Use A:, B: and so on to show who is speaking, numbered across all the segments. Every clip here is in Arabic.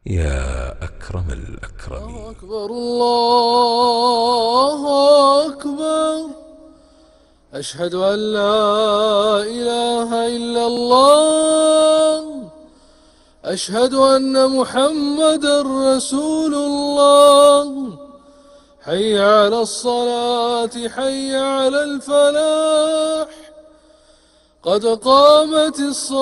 A: يا أكرم
B: الله
A: الأكرمين.
B: أكبر الله أكبر. أشهد أن لا إله إلا الله. أشهد أن محمدا رسول الله. حي على الصلاة، حي على الفلاح. قد قامت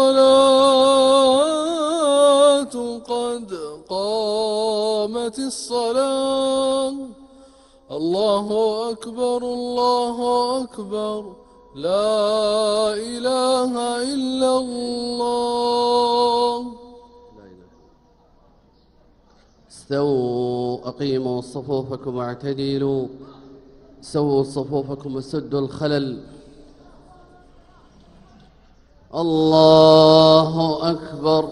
B: الصلاة، قد قامت الصلاة. الله أكبر، الله أكبر. لا إله إلا الله.
C: استووا، أقيموا صفوفكم واعتدلوا. سووا صفوفكم وسدوا الخلل. الله أكبر.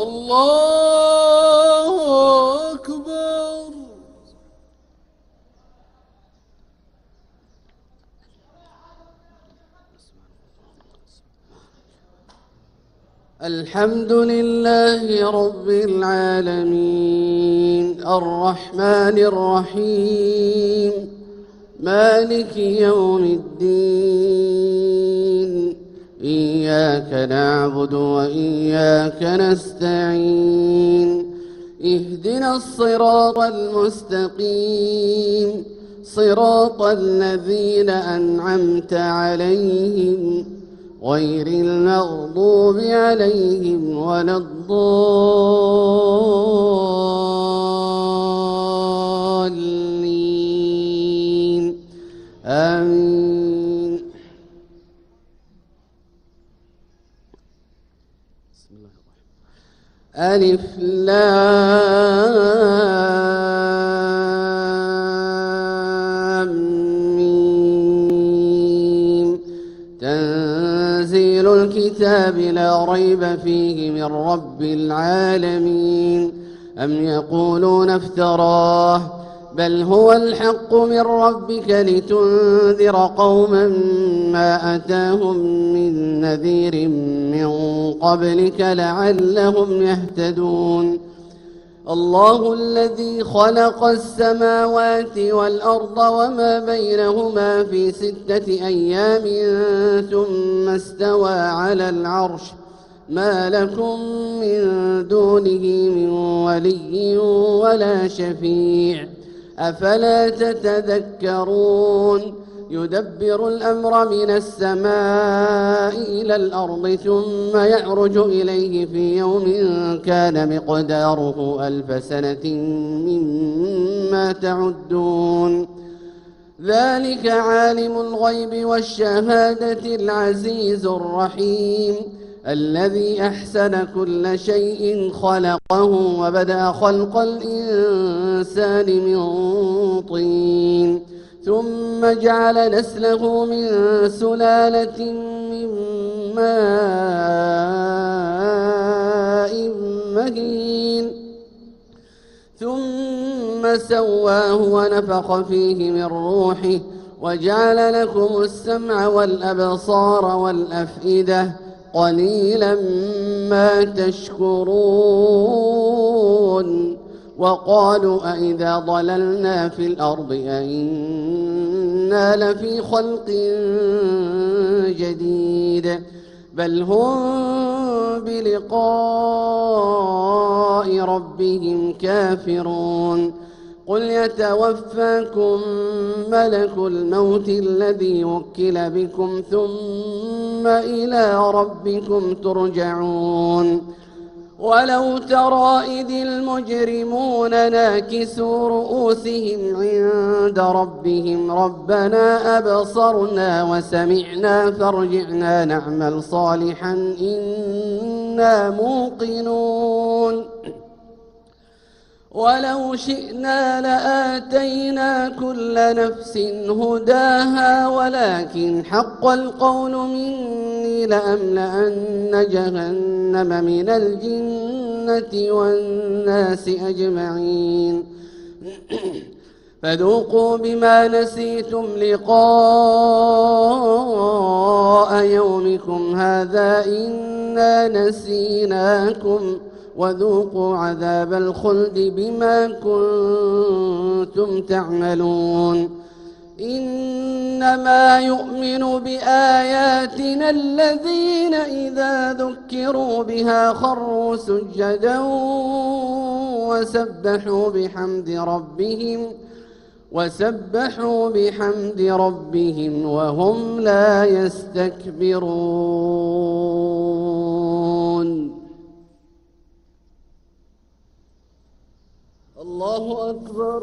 B: الله أكبر.
C: الحمد لله رب العالمين، الرحمن الرحيم، مالك يوم الدين. إياك نعبد وإياك نستعين. اهدنا الصراط المستقيم، صراط الذين أنعمت عليهم غير المغضوب عليهم ولا الضالين. آمين. بسم الله الرحمن الرحيم. ألف لام ميم. تنزيل الكتاب لا ريب فيه من رب العالمين. أم يقولون افتراه، بل هو الحق من ربك لتنذر قوما ما أتاهم من نذير من قبلك لعلهم يهتدون. الله الذي خلق السماوات والأرض وما بينهما في 6 أيام ثم استوى على العرش. ما لكم من دونه من ولي ولا شفيع، أفلا تتذكرون. يدبر الأمر من السماء إلى الأرض ثم يعرج إليه في يوم كان مقداره 1000 سنة مما تعدون. ذلك عالم الغيب والشهادة العزيز الرحيم، الذي أحسن كل شيء خلقه وبدأ خلق الإنسان من طين ثم جعل نسله من سلالة من ماء مهين ثم سواه ونفخ فيه من روحه وجعل لكم السمع والأبصار والأفئدة قليلا ما تشكرون. وقالوا أئذا ضللنا في الأرض أئنا لفي خلق جديد، بل هم بلقاء ربهم كافرون. قل يتوفاكم ملك الموت الذي وكل بكم ثم إلى ربكم ترجعون. ولو ترى إذ المجرمون ناكسوا رؤوسهم عند ربهم ربنا أبصرنا وسمعنا فارجعنا نعمل صالحا إنا موقنون. ولو شئنا لآتينا كل نفس هداها ولكن حق القول مني لأملأن جهنم من الجنة والناس أجمعين. فذوقوا بما نسيتم لقاء يومكم هذا إنا نسيناكم وذوقوا عذاب الخلد بما كنتم تعملون. إنما يؤمن بآياتنا الذين إذا ذكروا بها خروا سجدا وسبحوا بحمد ربهم وهم لا يستكبرون. الله أكبر.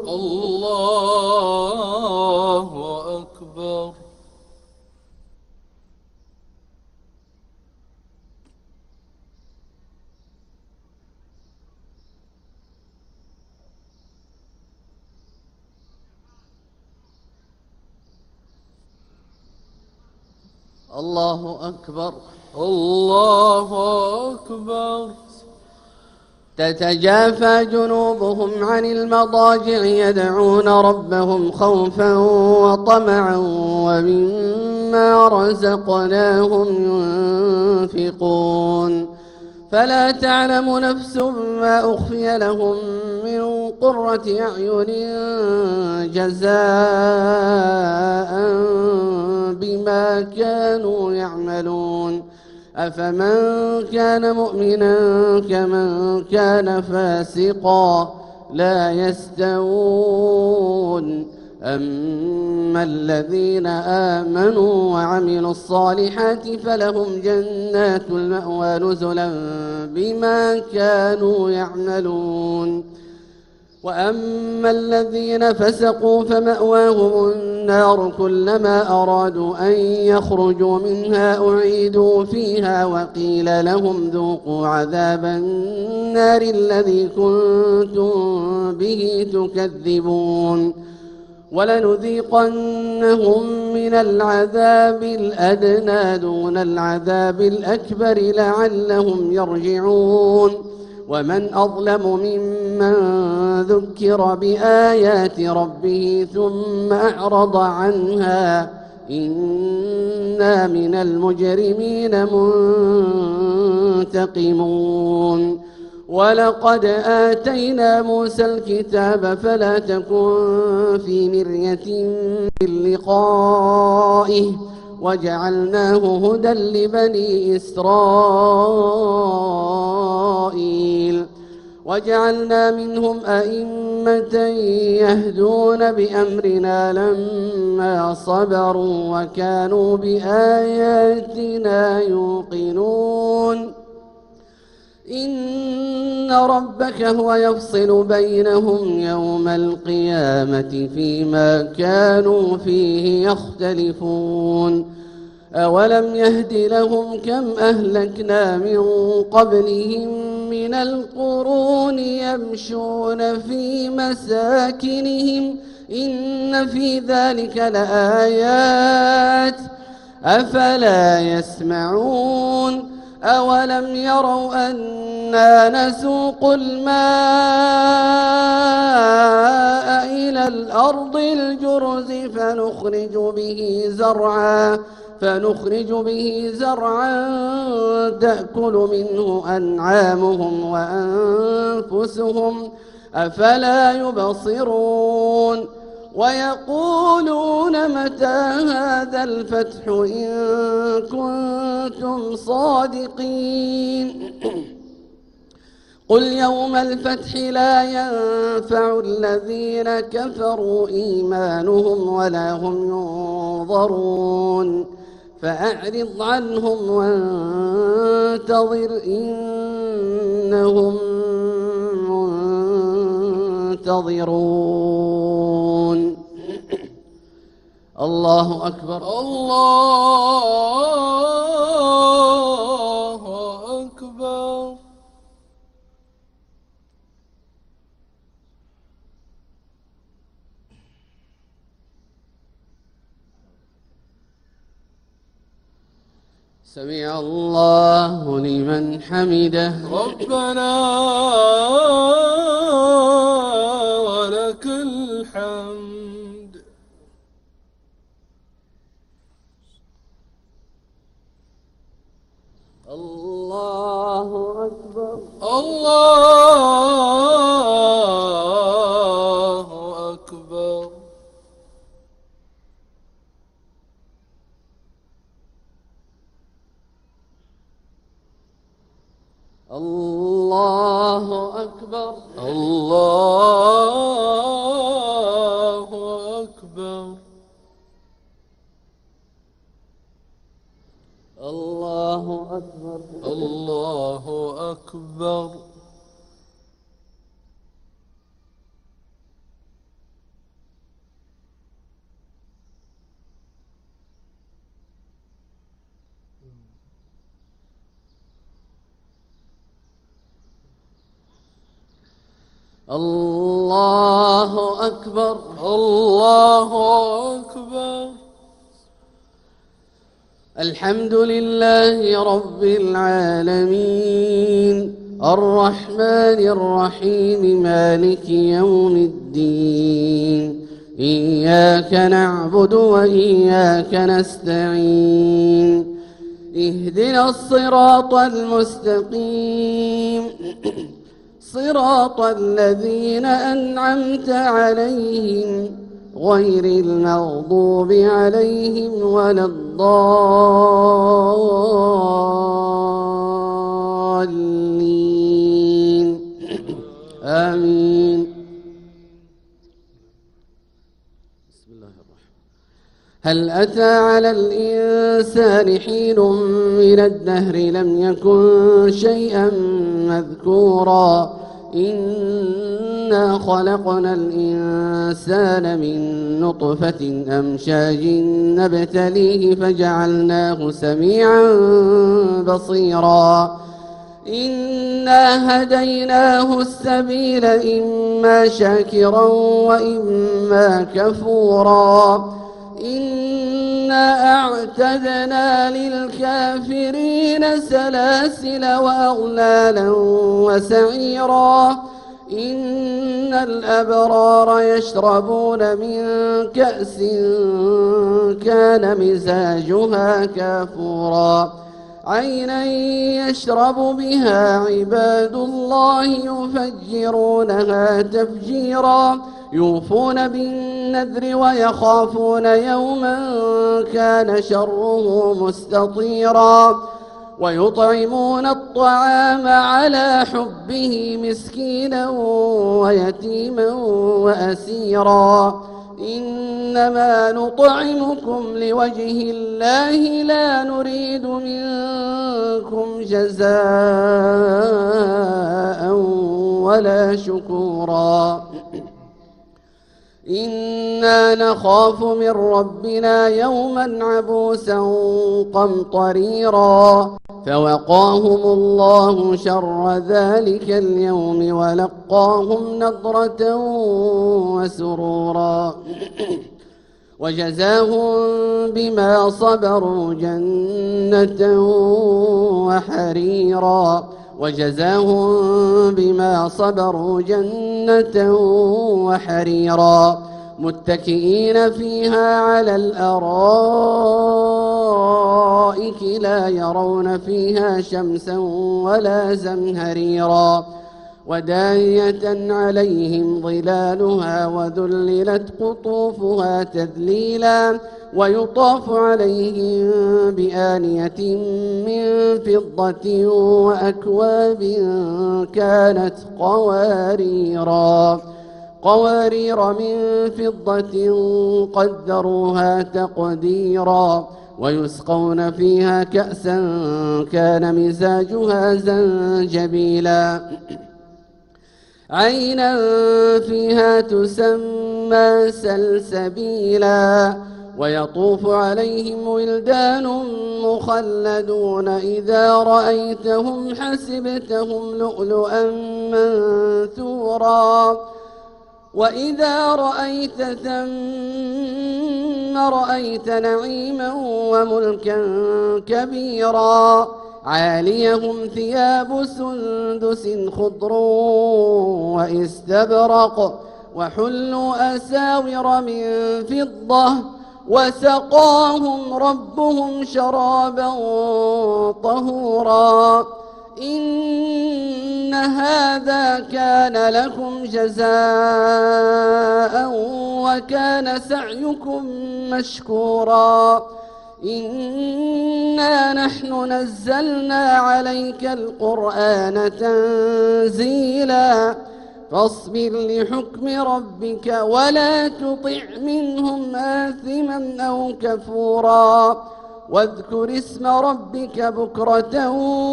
B: الله أكبر.
C: الله أكبر.
B: الله أكبر.
C: تتجافى جنوبهم عن المضاجع يدعون ربهم خوفا وطمعا ومما رزقناهم ينفقون. فلا تعلم نفس ما أخفي لهم من قرة أعين جزاء بما كانوا يعملون. أفمن كان مؤمنا كمن كان فاسقا لا يستوون. أما الذين آمنوا وعملوا الصالحات فلهم جنات المأوى نزلا بما كانوا يعملون. وأما الذين فسقوا فمأواهم النار كلما أرادوا أن يخرجوا منها أعيدوا فيها وقيل لهم ذوقوا عذاب النار الذي كنتم به تكذبون. ولنذيقنهم من العذاب الأدنى دون العذاب الأكبر لعلهم يرجعون. ومن أظلم ممن ذكر بآيات ربه ثم أعرض عنها إنا من المجرمين منتقمون. ولقد آتينا موسى الكتاب فلا تكن في مرية من لقائه وجعلناه هدى لبني إسرائيل. وجعلنا منهم أئمة يهدون بأمرنا لما صبروا وكانوا بآياتنا يوقنون. إن ربك هو يفصل بينهم يوم القيامة فيما كانوا فيه يختلفون. أولم يهد لهم كم أهلكنا من قبلهم من القرون يمشون في مساكنهم إن في ذلك لآيات أفلا يسمعون. أولم يروا أنا نسوق الماء إلى الأرض الجرز فنخرج به زرعا تأكل منه أنعامهم وأنفسهم أفلا يبصرون. ويقولون متى هذا الفتح إن كنتم صادقين. قل يوم الفتح لا ينفع الذين كفروا إيمانهم ولا هم ينظرون. فأعرض عنهم وانتظر إنهم منتظرون. الله أكبر.
B: الله أكبر.
C: سمع الله لمن حمده.
B: ربنا ولك الحمد.
C: الله أكبر.
B: الله
C: أكبر
B: الله أكبر
C: الله أكبر
B: الله أكبر
C: الله أكبر
B: الله أكبر
C: الحمد لله رب العالمين الرحمن الرحيم مالك يوم الدين إياك نعبد وإياك نستعين اهدنا الصراط المستقيم صراط الذين أنعمت عليهم غير المغضوب عليهم ولا الضالين آمين. بسم الله الرحمن. هل أتى على الإنسان حين من الدهر لم يكن شيئا مذكورا إنا خلقنا الإنسان من نطفة أمشاج نبتليه فجعلناه سميعا بصيرا إنا هديناه السبيل إما شاكرا وإما كفورا إنا أعتدنا للكافرين سلاسل وأغلالا وسعيرا إن الأبرار يشربون من كأس كان مزاجها كافورا عينا يشرب بها عباد الله يفجرونها تفجيرا يوفون بالنذر ويخافون يوما كان شره مستطيرا ويطعمون الطعام على حبه مسكينا ويتيما وأسيرا إنما نطعمكم لوجه الله لا نريد منكم جزاء ولا شكورا إنا نخاف من ربنا يوما عبوسا قمطريرا فوقاهم الله شر ذلك اليوم ولقاهم نضرة وسرورا وجزاهم بما صبروا جنة وحريرا وجزاهم بما صبروا جنة وحريرا متكئين فيها على الأرائك لا يرون فيها شمسا ولا زمهريرا ودانية عليهم ظلالها وذللت قطوفها تذليلا ويطاف عليهم بآنية من فضة وأكواب كانت قوارير من فضة قدروها تقديرا ويسقون فيها كأسا كان مزاجها زنجبيلا عينا فيها تسمى سلسبيلا ويطوف عليهم ولدان مخلدون إذا رأيتهم حسبتهم لؤلؤا منثورا وإذا رأيت ثم رأيت نعيما وملكا كبيرا عاليهم ثياب سندس خضر واستبرق وحلوا أساور من فضة وسقاهم ربهم شرابا طهورا إن هذا كان لكم جزاء وكان سعيكم مشكورا إنا نحن نزلنا عليك القرآن تنزيلا فاصبر لحكم ربك ولا تطع منهم آثما أو كفورا واذكر اسم ربك بكرة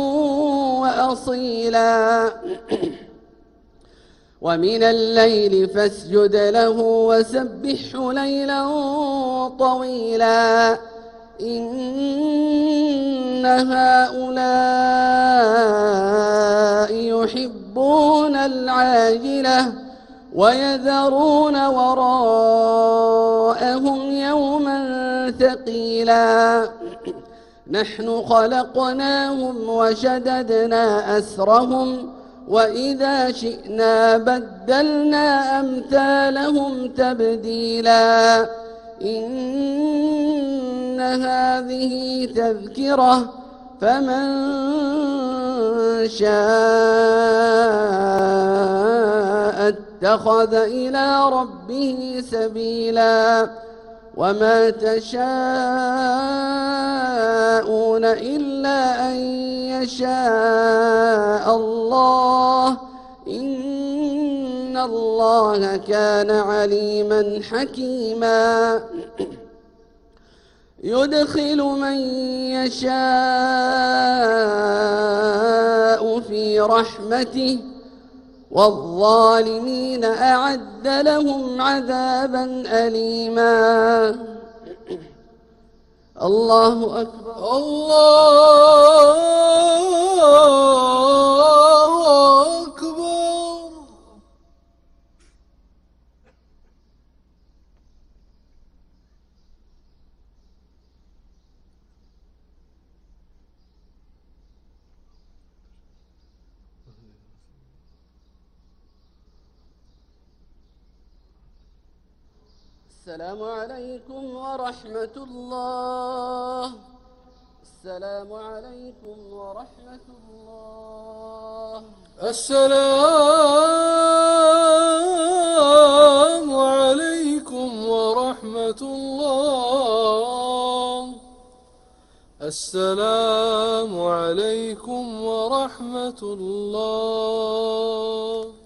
C: وأصيلا ومن الليل فاسجد له وسبحه ليلا طويلا إن هؤلاء يحبون العاجلة ويذرون وراءهم يوما ثقيلا نحن خلقناهم وشددنا أسرهم وإذا شئنا بدلنا أمثالهم تبديلا إن هذه تذكرة فمن شاء اتخذ إلى ربه سبيلا وما تشاءون إلا أن يشاء الله إن الله كان عليما حكيما يدخل من يشاء في رحمته والظالمين أعد لهم عذابا أليما الله أكبر
B: الله أكبر.
C: السلام عليكم ورحمة الله. السلام عليكم ورحمة الله.
B: السلام عليكم ورحمة الله. السلام عليكم ورحمة الله.